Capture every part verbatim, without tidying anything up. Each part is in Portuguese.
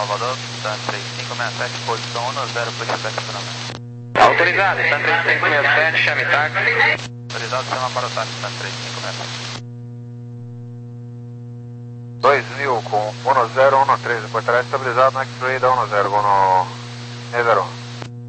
Salvador, Sun três cinco seis sete, posição um zero, puxa sete para mim. Autorizado, Sun três cinco seis sete, chame táxi. Autorizado, chama para o táxi, Sun três cinco seis sete. dois mil com um zero um três, depois terá estabilizado no X-Ray da um zero, no seis zero um.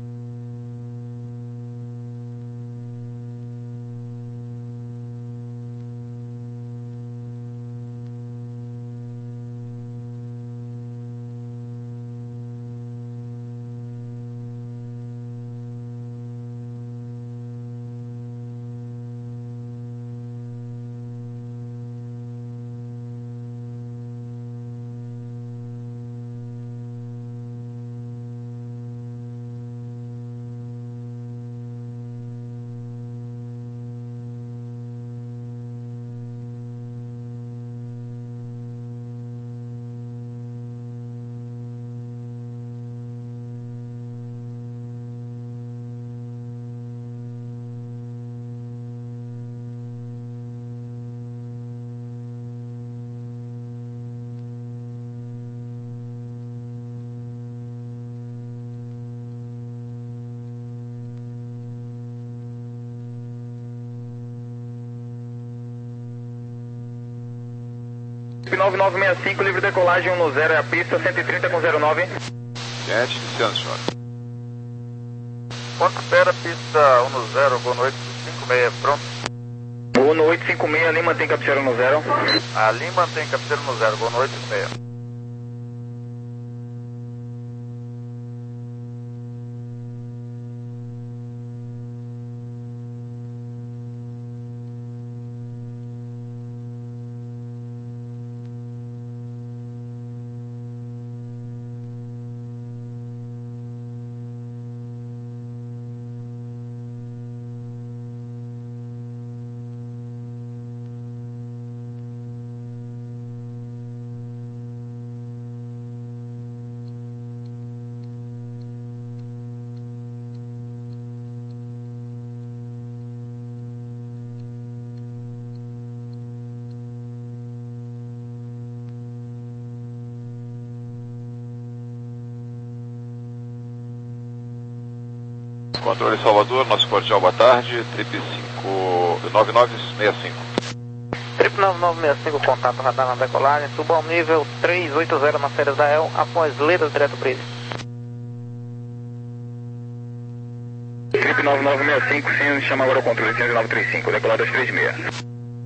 nove nove seis cinco, livre decolagem um zero, é a pista cento e trinta com zero nove. Gente, iniciando, senhor. Ponto espera, pista um zero, voo no oito cinco seis, pronto. Voo no oito cinco seis, ali mantém cabeceira um zero. Ali mantém cabeceira um zero, voo no oito cinco seis. Controle Salvador, nosso cordial boa tarde, trip cinco nove nove seis cinco. Trip nove nove seis cinco, contato radar na decolagem, suba ao nível trezentos e oitenta na Série da El, após Ledas direto brise. Trip nove nove seis cinco, sim, chama agora o controle cinco nove três cinco, decolar dois três seis.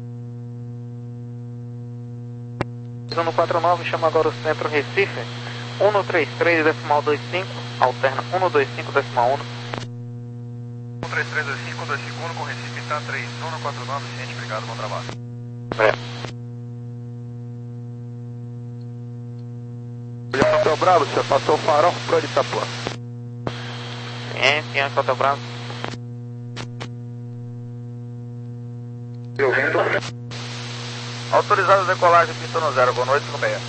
Zona quatro nove, chama agora o centro Recife, um três três decimal vinte e cinco, alterna um dois cinco decimal um. um três três dois cinco, dois cinco um com Recife, tá três um quatro nove, ciente, obrigado, bom trabalho. É. Hotel Bravo, você passou o farol para Itapuã. Sim, sim, Hotel Bravo. Eu vendo. Autorizado a decolagem, pista no zero, voo no oito cinco seis.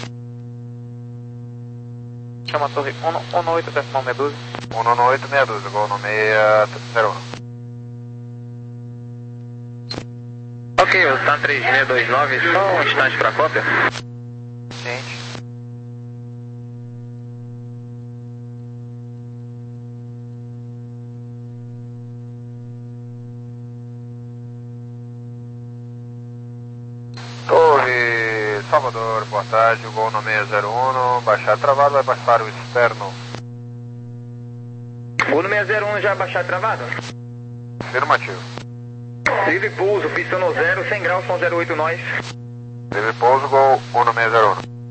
Chama a torre um oito decimal Medusa. um oito seis dois, voo no seis zero um. Ok, o Sun três seis dois nove, só um instante para cópia. Gente. Torre Salvador, boa tarde, voo no seis zero um, baixar travado, vai passar o externo. Voo no seis zero um já baixar travado? Afirmativo. Livre pouso, pista no zero, cem graus com zero oito nós. Livre pouso, gol um no seis zero um.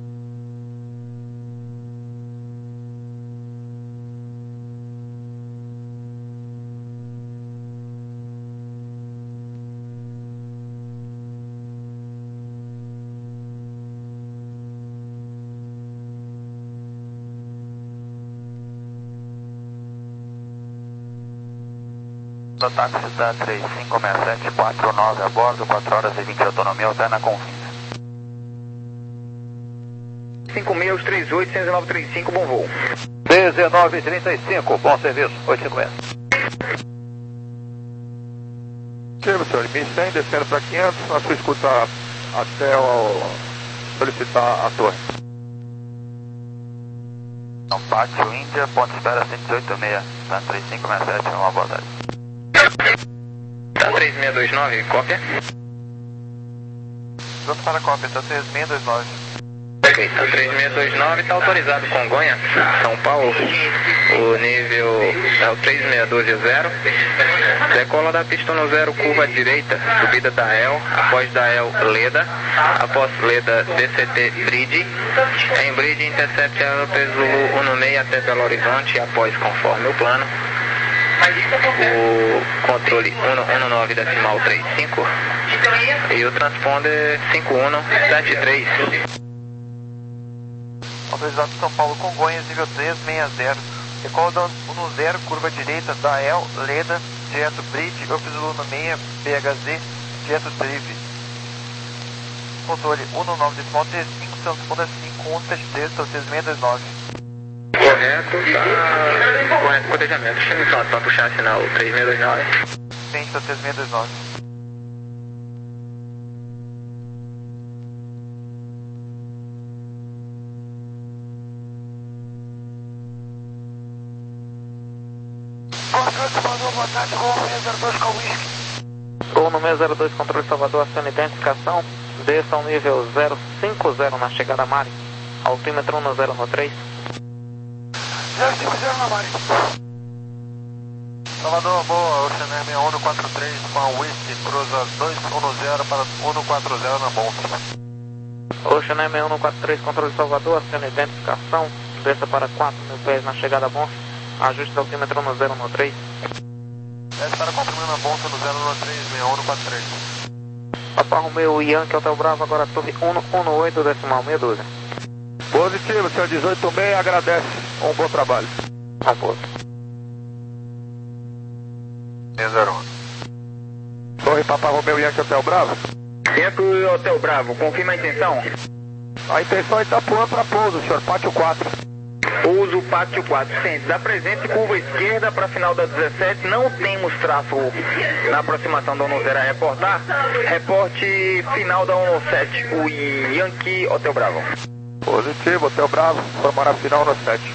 Do táxi da três cinco seis sete quatro nove a bordo, quatro horas e vinte de autonomia, alterna com fim. cinco seis três oito, um nove três cinco, bom voo. dezenove trinta e cinco, bom serviço, oito cinco seis. Chega, senhor, mil e cem, descendo para quinhentos, na sua escuta até o... solicitar a torre. Então, Pátio Índia, ponto espera cento e oito seis, tá três cinco seis sete, uma boa tarde. Tá três seis dois nove, cópia. Pronto para a cópia, tá três seis dois nove. Ok, tá três seis dois nove, tá autorizado Congonha, São Paulo. O nível é o três seis um dois zero. Decola da pista no zero, curva direita, subida da E L, após da E L, Leda, após Leda, D C T, Bridge. Em Bridge, intercept a Zulu um no meio até Belo Horizonte, após conforme o plano. O controle um nove decimal trinta e cinco e o transponder cinco um sete três. Autorizado São Paulo Congonhas, nível três seis zero. Decola da um zero, curva direita da E L, Leda, direto Bridge, Up Zulu no meio, B H Z, direto Drive. Controle um nove decimal trinta e cinco, transponder cinco um sete três, três seis dois nove. Correto, tá correto codejamento. Pronto, para puxar sinal três seis dois nove. Frente para três seis dois nove. Boa tarde, Gol seis zero dois com Whisky. Gol no seis zero dois, controle Salvador, aciona identificação. Desça ao nível zero cinco zero na chegada a Mari. Altímetro um zero no três. zero cinco zero na Mari. Salvador, boa, Ocean M um quatro três com a Whisky, cruza dois um zero para um quatro zero na Bonfim. Ocean M um quatro três, controle Salvador, aciona identificação. Desça para quatro mil pés na chegada a Bonfim. Ajuste altímetro um zero no três. Desce para quatro mil na Bonfim no zero um três, seis um quatro três. Papa Romeo Yankee Hotel Bravo, agora torre um um oito decimal seis doze. Positivo, senhor dezoito seis, agradece. Um bom trabalho. Um pouco. seis zero um. Torre Papa Romeo Yankee Hotel Bravo. Centro Hotel Bravo, confirma a intenção. A intenção é Itapuã para pouso, senhor, pátio quatro. Pouso pátio quatro, centro. Da presente curva esquerda para final da dezessete, não temos tráfego na aproximação da um zero a reportar. Reporte final da sete, o Yankee Hotel Bravo. Positivo, Hotel Bravo, formará final no sete.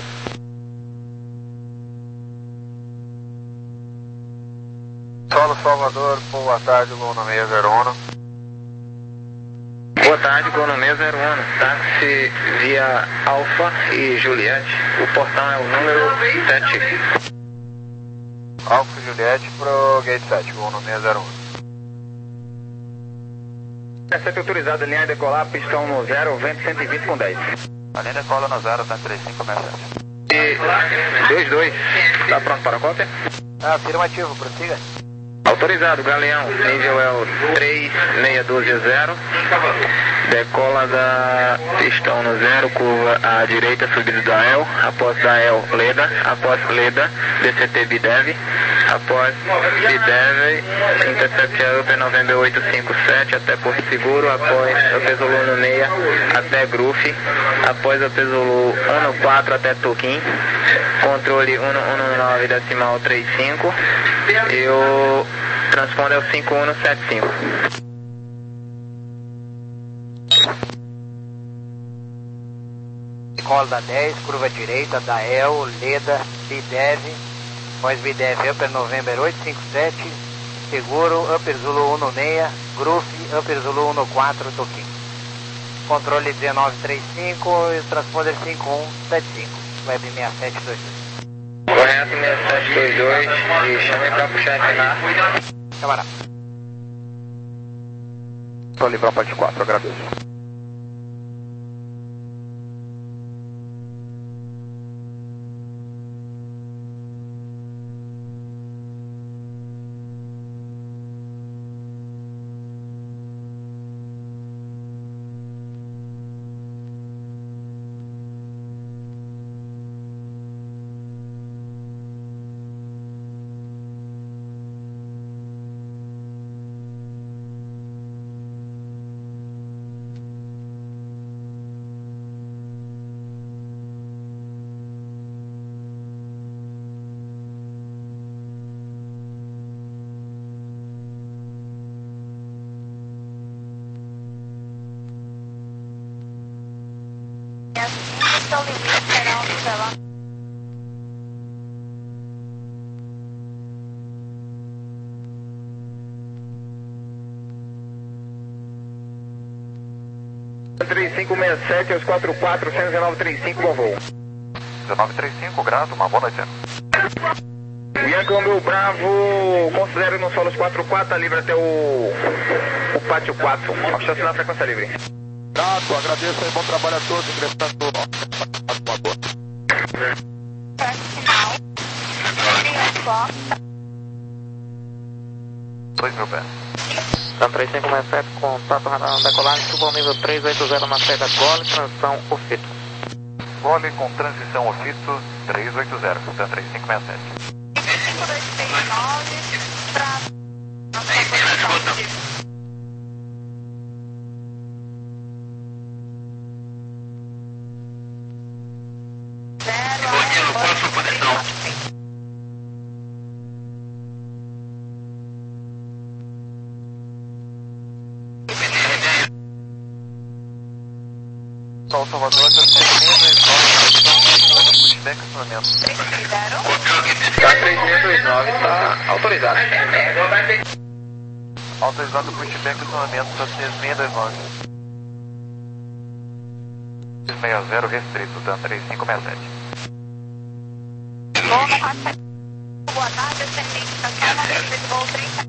Solo Salvador, boa tarde, Gol no seis zero um. Boa tarde, Gol no seis zero um, táxi via Alfa e Juliette, o portão é o número sete. Alfa e Juliette pro gate sete, Gol no seis zero um. sete autorizado, linha de decolar, pistão no zero, vento cento e vinte com dez. A linha decola no zero, tá três cinco seis sete. E dois dois, tá pronto para a cópia? Afirmativo, prossiga. Autorizado, Galeão, nível é o três seis um dois zero, decola da pistão no zero, curva à direita, subida da E L, após da E L, Leda, após Leda, D C T Bidev, após Bidev, intercept a Up November oito cinco sete até Porto Seguro, após Up Zulu no meia até Grufe, após Up Zulu um quatro até Toquim, controle um nove decimal trinta e cinco e o transponder é o cinco um sete cinco. Decola da dez, curva direita da E L, Leda, Bidev, após Bidev, Upper November oito cinco sete, seguro, Upper Zulu um seis, Grufe, Upper Zulu um quatro, Toquim. Controle dezenove trinta e cinco e transponder cinco um sete cinco, web seis sete dois dois. Correto, seis sete dois dois, e chame para puxar F N A. Camarada. Para livrar parte quatro, agradeço. Yes, still limite, será um três cinco seis sete aos quatro quatro, cento e dezenove trinta e cinco, bom voo. dezenove trinta e cinco, grato, uma boa noite. Bianca Romeu Bravo, considere no solo os quatro quatro, tá livre até o, o pátio quatro. Uma chance na frequência livre. Grato, agradeço aí, bom trabalho a todos, ingressando no dois mil pés. Então três cinco seis sete, contato radar na decolagem, suba ao nível três oito zero na saída Gole, transição Ofito. Gole com transição Ofito três oito zero, então três cinco seis sete. cinco dois seis nove, pra... Zero, próxima posição. Sol Salvador, está três seis dois nove, pushback acionamento. três seis zero. Tá três seis dois nove, tá autorizado. Autorizado pushback acionamento, está três seis dois nove. três seis zero restrito, tá três cinco seis sete. Loma quatro, boa tarde, ascendente, estação Madeira de voo trinta.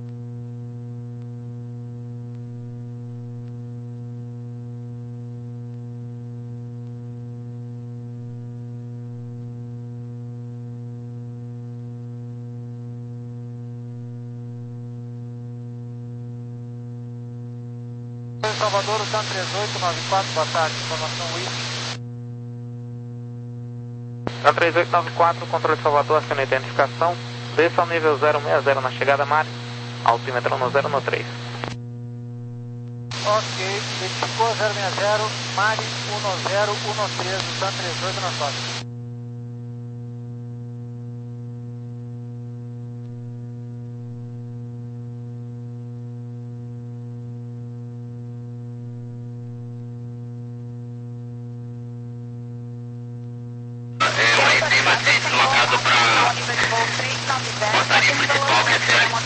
Salvador, o TAM três oito nove quatro, boa tarde, informação W I P. TAM três oito nove quatro, controle Salvador, aciona a identificação, desça ao nível zero seis zero na chegada Mari, altímetro no zero no três. Ok, identificou zero seis zero, Mari um zero um três, o TAM três oito na sorte. Deslocado para portaria municipal, que é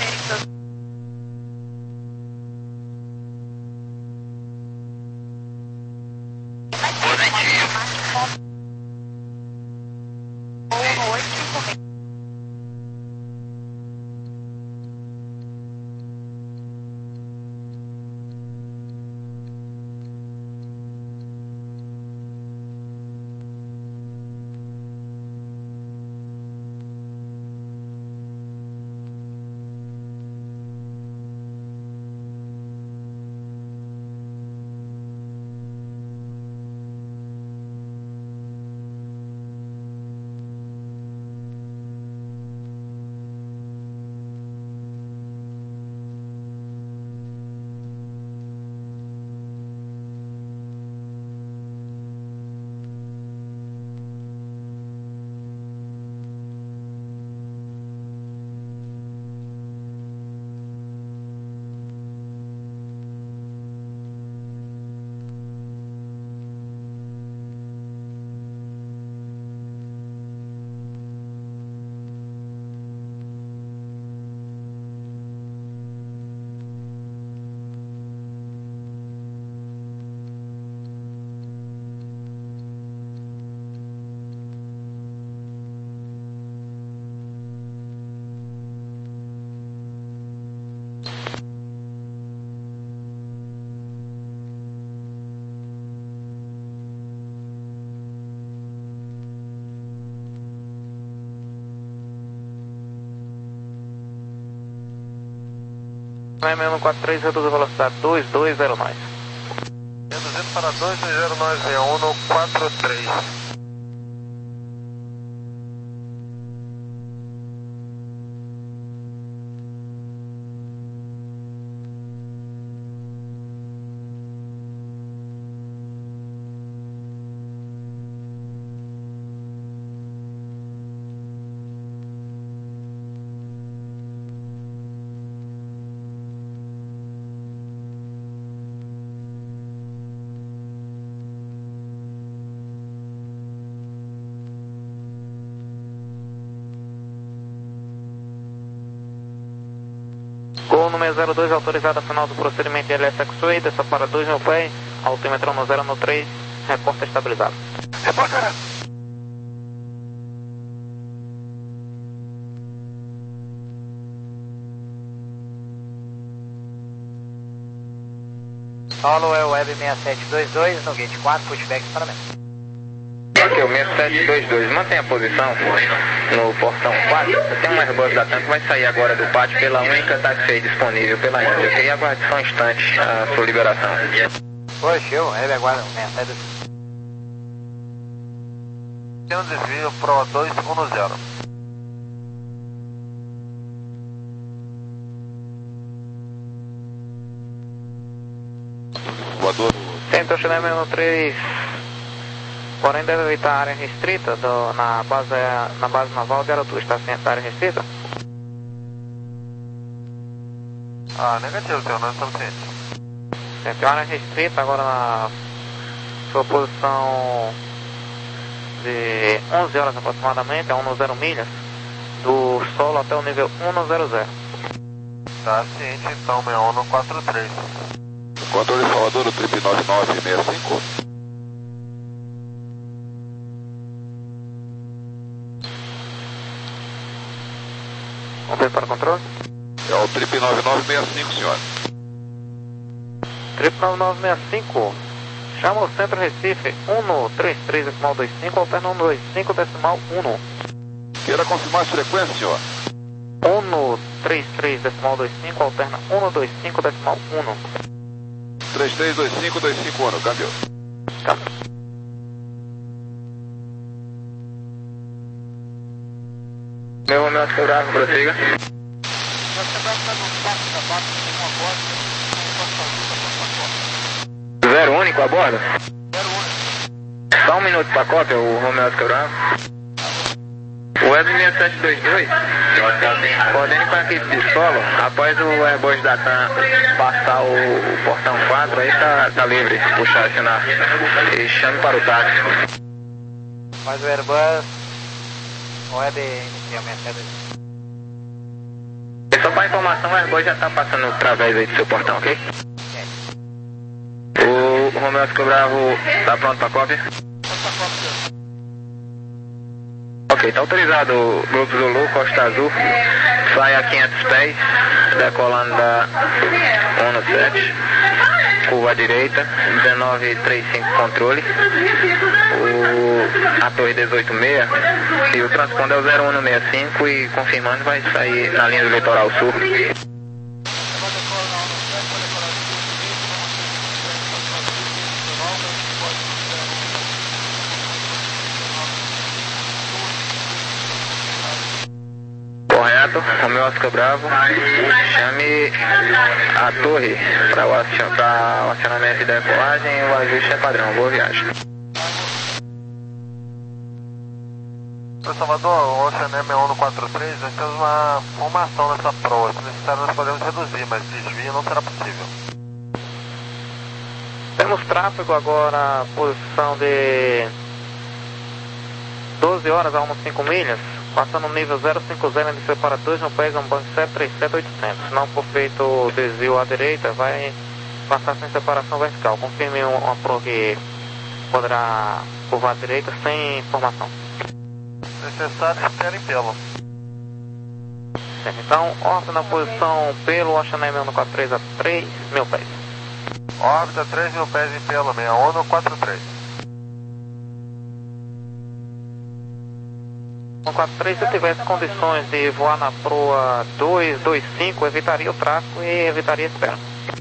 seis um quatro três, reduz a velocidade dois dois zero nove. Reduzindo para dois dois zero nove um no quatro três. Gol número zero dois, autorizado a final do procedimento L S X-Way, desça para dois mil pés, Altímetro no zero no três, reporta estabilizado. Reporta. Solo é o Web seis sete dois dois no gate quatro, pushback para mim. Ok, o seis sete dois dois, mantenha a posição no portão quatro. Tem um Airbus da TAM que vai sair agora do pátio pela única taxi disponível pela Índia, ok? Aguarde só um instante a sua liberação. Poxa, eu, Web aguarda um seis sete dois dois. Tem um desvio Pro dois um zero. Voador. Tenta Chile no três, porém deve evitar a área restrita do, na, base, na base naval de Aratu. Está ciente da área restrita? Ah, negativo, senhor, nós estamos cientes. Tem área restrita agora na sua posição de onze horas aproximadamente, a cento milhas, do solo até o nível cento. Tá ciente, então, seis um quatro três. Controle Salvador, o trip nove nove seis cinco. Vamos ver para o controle? É o trip nove nove seis cinco, senhor. Trip nove nove seis cinco, chama o centro Recife, cento e trinta e três decimal vinte e cinco, alterna cento e vinte e cinco decimal um. Queira confirmar as frequências, senhor. cento e trinta e três decimal vinte e cinco, alterna cento e vinte e cinco decimal um. três três dois cinco dois cinco um, câmbio. Câmbio. Meu Romeo Oscar Bravo, prossiga. Zero único a bordo? Só um minuto para cópia, o Romeo Oscar Bravo. O Web seis sete dois dois, podendo com a equipe de solo, após o Airbus da TAM passar o, o portão quatro, aí tá, tá livre, puxar, acionar. E chame para o táxi. Mas o Airbus, o Web inicial seis sete dois dois. E só para informação, o Airbus já tá passando através aí do seu portão, ok? O Romeo Oscar Bravo tá pronto para cópia? Ok, tá autorizado o Grupo Zulu, Costa Azul, sai a quinhentos pés, decolando da cento e sete, curva à direita, dezenove trinta e cinco controle, o, a torre dezoito seis e o transponder é o zero um seis cinco e confirmando vai sair na linha do litoral sul. Correto, Romeo Oscar Bravo, chame a torre para o, acion, o acionamento de decolagem e o ajuste é padrão. Boa viagem. Para Salvador, o Ocean M um quatro três, nós temos uma formação nessa proa. Se necessário, nós podemos reduzir, mas desvio não será possível. Temos tráfego agora, posição de doze horas a quinze milhas. Passando no nível zero cinco zero de separadores no país, um banco sete três sete oitocentos. Se não for feito o desvio à direita, vai passar sem separação vertical. Confirme uma pro que poderá curvar à direita sem informação. Necessário, esperem pelo. Então, ordem na posição pelo Ocean M um quatro três a três mil pés. Órbita três mil pés em pelo, seis um quatro três. um quatro três, se eu tivesse condições de voar na proa dois dois cinco, evitaria o tráfego e evitaria a espera.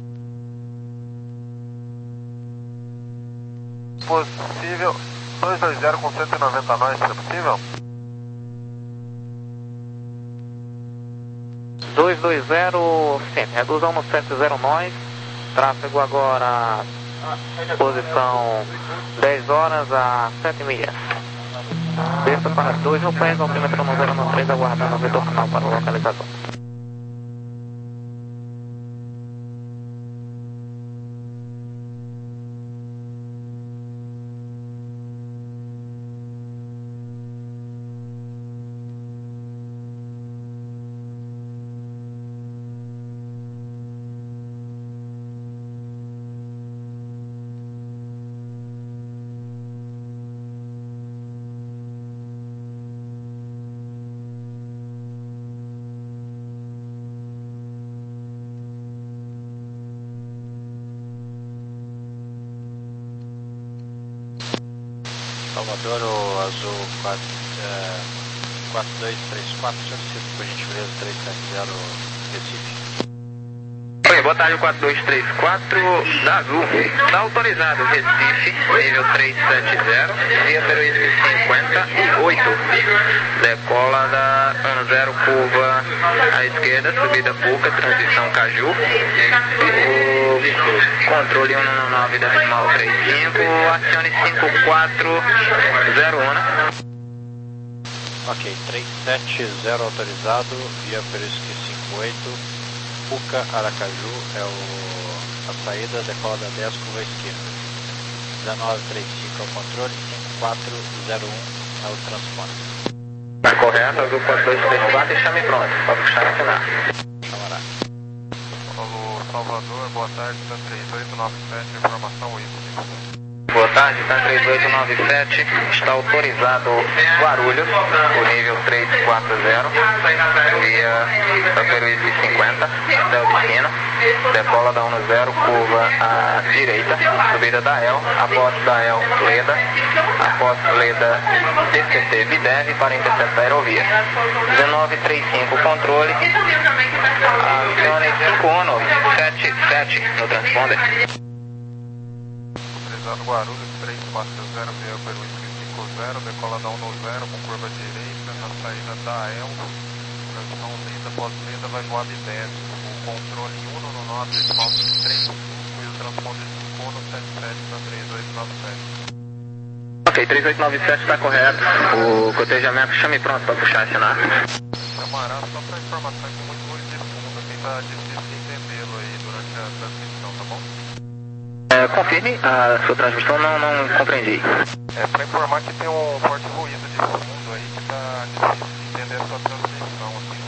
Possível, dois dois zero com cento e noventa nós, é possível? dois dois zero, sim, reduz a cento e setenta nós, tráfego agora, posição dez horas a sete milhas. Desça para dois mil pés, altímetro no zero no três, aguardando o vetor final para o localizador. Salvador, o azul quatro dois três quatro, solicito por gentileza três sete zero Recife. Oi, boa tarde, quatro dois três quatro da Azul. Está autorizado Recife, nível três sete zero, via Peruísque cinquenta e oito. Decola da um zero, curva à esquerda, subida Puca, transição Caju. O controle um nove decimal trinta e cinco, acione cinco quatro zero um. Ok, três sete zero autorizado, via Peruísque cinquenta e oito. Puca, Aracaju é o, a saída, decola da dez, curva à esquerda. dezenove trinta e cinco é o controle, cinco quatro zero um é o transponder. Tá correto, Azul quatro dois três quatro e chame pronto, pode puxar e assinar. Chamará. Alô, Salvador, boa tarde, T A M três oito nove sete, informação Whisky. Boa tarde, T A M três oito nove sete, está autorizado Guarulhos, o nível três quatro zero, via Peruísque cinquenta, Céu de Sino, decola da um zero, curva à direita, subida da E L, após da E L, Leda, após Leda, D C T, Videv para interceptar a aerovia. dezenove trinta e cinco, controle, acione cinco um sete sete no transponder. Autorizado Guarulhos três quatro zero, via Peruísque cinco zero, decola da um zero com curva direita, na saída da E L, transição Leda, pós-Leda vai voar Videv, o controle um nove decimal três cinco e o transponder cinco um sete sete para três oito nove sete. Ok, três oito nove sete está correto, o cotejamento chame pronto para puxar e assinar. Camarada, só para informação com muito ruído de fundo, assim tá difícil entendê-lo aí durante a transmissão, tá bom? É, confirme a sua transmissão, não, não compreendi. É para informar que tem um forte ruído de fundo aí que tá difícil de entender a sua transmissão, assim.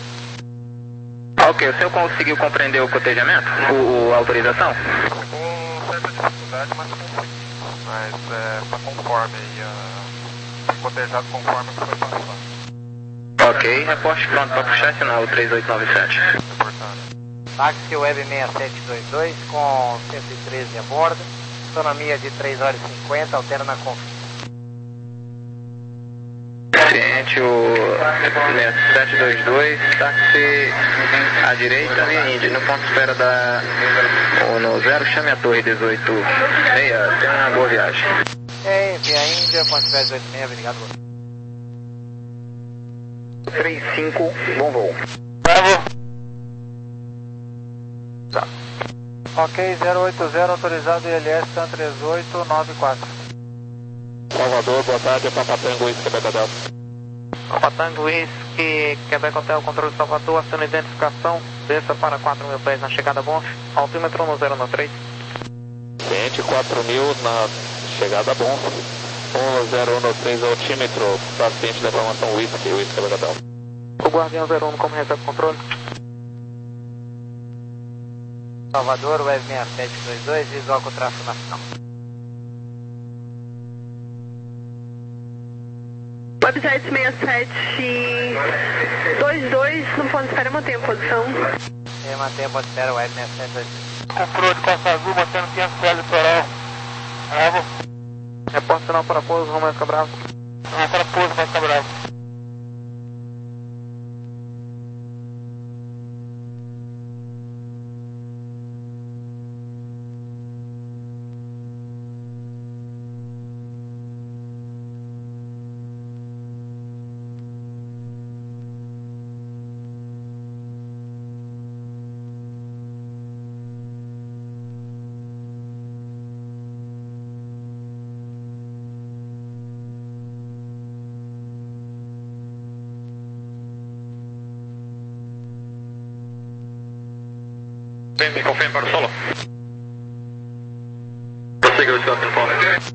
Ok, o senhor conseguiu compreender o cotejamento? O, o autorização? Com certa dificuldade, mas consegui. Mas é tá conforme aí, a... cotejado conforme o que foi passado. Ok, reporte pronto para puxar e assinar o três oito nove sete. Reportado. Táxi Web seis sete dois dois com cento e treze a bordo, autonomia de três horas e cinquenta, alterna com... Ciente, o seis sete dois dois, táxi à direita, via Indy, no ponto de espera da... no zero, chame a torre dezoito seis, tenha uma boa viagem. É, via Índia, ponto de espera dezoito seis, obrigado. três cinco, bom voo. Bravo. Tá. Ok, zero oito zero, autorizado I L S T A M três oito nove quatro. Salvador, boa tarde, Papa Tango Whisky, Quebec Hotel. Papa Tango Whisky, Quebec Hotel, controle de Salvador, aciona identificação, desça para quatro mil pés na chegada bom, altímetro no zero três. Ciente, quatro mil na chegada bom, um zero um três altímetro, paciente da informação Whisky, Whisky, Quebec Hotel. O Guardião zero um, como recebe controle? Salvador, Web seis sete dois dois, visual com tráfego nacional. Webjet seis sete dois dois, no ponto de espera, mantém a posição. E mantém a ponto de espera, Web seis sete dois dois. Controle de Costa Azul, batendo quinhentos pés litoral. Bravo. Reporte sinal para pouso, Romeo Bravo. Sinal para pouso, Costa Bravo. Me confirme para o solo. Prossiga o seu telefone.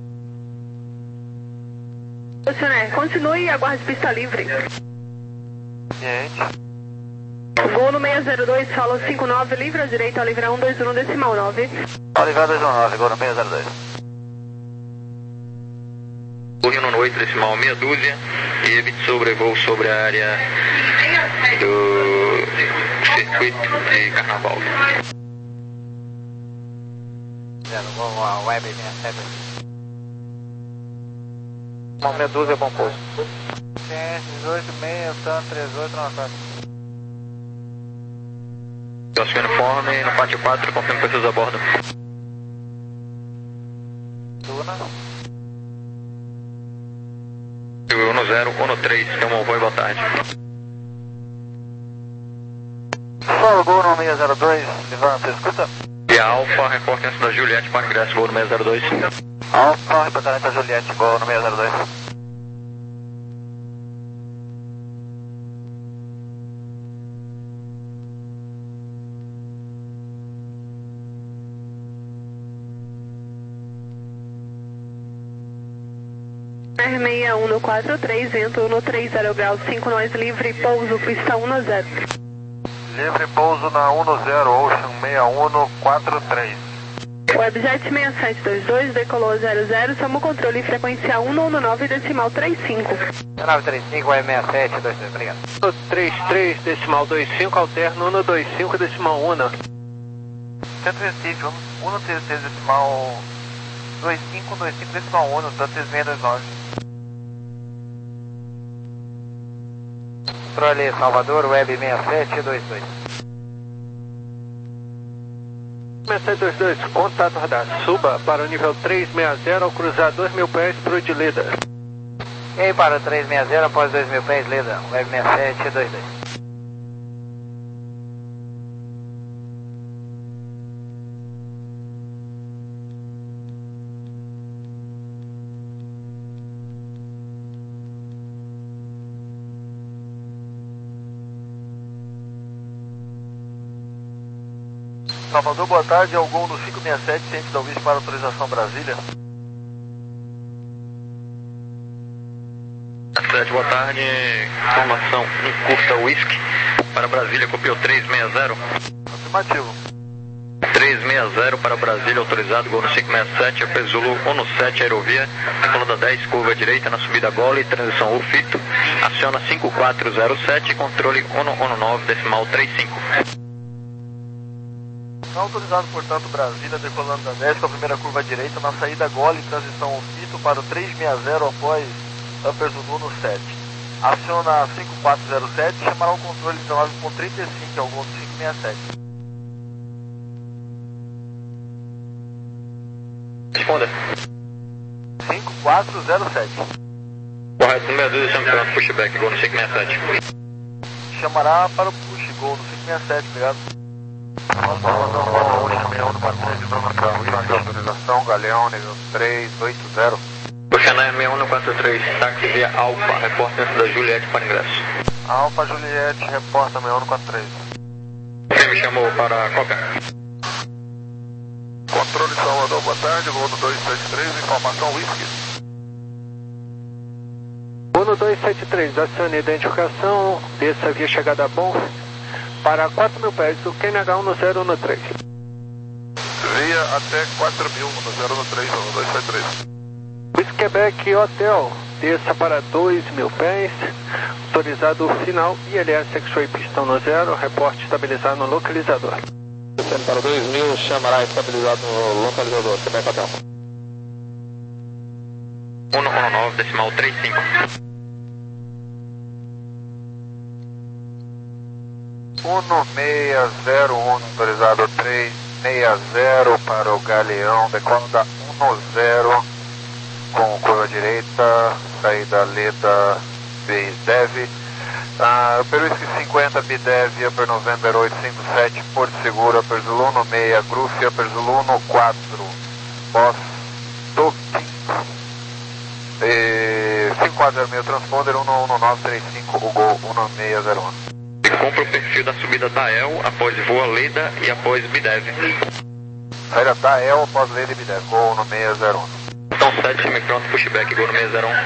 Senhor, continue e aguarde pista livre. Ciente. Gol no seis zero dois, solo cinco nove, livre à direita, livre um dois um decimal nove. Oliveira dois um nove, gol no seis zero dois. Correndo no oito decimal meia dúzia e evite sobrevoo sobre a área do circuito de carnaval. Zero, vou a Web seis sete dois dois. Uma meia dúzia, bom pouso. Ciente, dezoito, meia, TAN três oito nove quatro. Nosso uniforme no quatro quatro, confirmo pessoas a bordo. Duna. um zero um três, tomou voo e boa tarde. Solo Gol no seis zero dois, levanta, escuta. E a Alfa, reporte da Juliette para ingresso, voo no seis zero dois. Alfa, reportamento da Juliette, Gol no seis zero dois. R seis um no quatro três, vento um no três zero grau cinco, nós livre, pouso, pista um no zero. Livre pouso na um no zero, Ocean seis um no quatro três. Webjet seis sete dois dois, decolou zero zero, somos controle frequência um no nove decimal trinta e cinco. nove três cinco, web seis sete dois dois, obrigado. um três três decimal vinte e cinco, alterno um no vinte e cinco decimal um. Centro Recife, um no três três decimal vinte e cinco, vinte e cinco decimal um, tá três seis dois nove. Controle Salvador, web seis sete dois dois. seis sete dois dois, contato radar, suba para o nível trezentos e sessenta ao cruzar dois mil pés para o de Lida. E aí para o trezentos e sessenta após dois mil pés, Lida, web seis sete dois dois. Salvador, boa tarde, é o Gol no cinco seis sete, ciente da Whisky para autorização Brasília. sete, boa tarde, informação, um curta Whisky para Brasília, copiou trezentos e sessenta. Afirmativo. trezentos e sessenta para Brasília, autorizado, Gol no cinco seis sete, A P Zulu um no sete, aerovia, decolada dez, curva direita, na subida Gole, transição Urfito, aciona cinco quatro zero sete, controle um um nove, decimal trinta e cinco. Não autorizado, portanto, Brasília, decolando da dez com a primeira curva direita, na saída Gole, transição Urfito para o trezentos e sessenta após Upper Zulu no sete. Aciona cinco quatro zero sete, chamará o controle dezenove com trinta e cinco, é o Gol no cinco seis sete. Responda. cinco quatro zero sete. Correto, número dois, chama pushback, Gol no cinco seis sete. Chamará para o push, Gol no cinco seis sete, obrigado. Autorização, Galeão, nível três oito zero. Oceanar seis um no quatro três, táxi via Alfa, reporte da Juliette para ingresso. Alfa Juliette, reporta seis um no quatro três. Quem me chamou para Coca? Controle Salvador, boa tarde, Gol no dois sete três, informação Whisky. um no dois sete três, acione a identificação, desça via chegada bom para quatro mil pés do Q N H um no zero um no três. Via até quatro mil no zero um no três, no dois sete três. Whisky Quebec Hotel, desça para dois mil pés, autorizado final I L S X-Ray pistão no zero, reporte estabilizado no localizador. Descendo para dois mil, chamará estabilizado no localizador, Quebec Hotel. um um nove, decimal trinta e cinco. um seis zero um, autorizado três seis zero para o Galeão, decola da um no zero, com curva direita, saída Leda, B Dev, uh, Peruísque cinquenta, B Dev, Upper November oito cinco sete, Porto Seguro, Upper Zulu no seis, Groove, Upper Zulu no quatro, Boss Tokin, cinco quatro zero seis, transponder um um nove três cinco, o Gol um seis zero um. Compra o perfil da subida da E L, após voa Leda e após Bidev. Saída da E L após Leda e Bidev, Gol no seis zero um. Então sete, me pronto, pushback, Gol no seis zero um.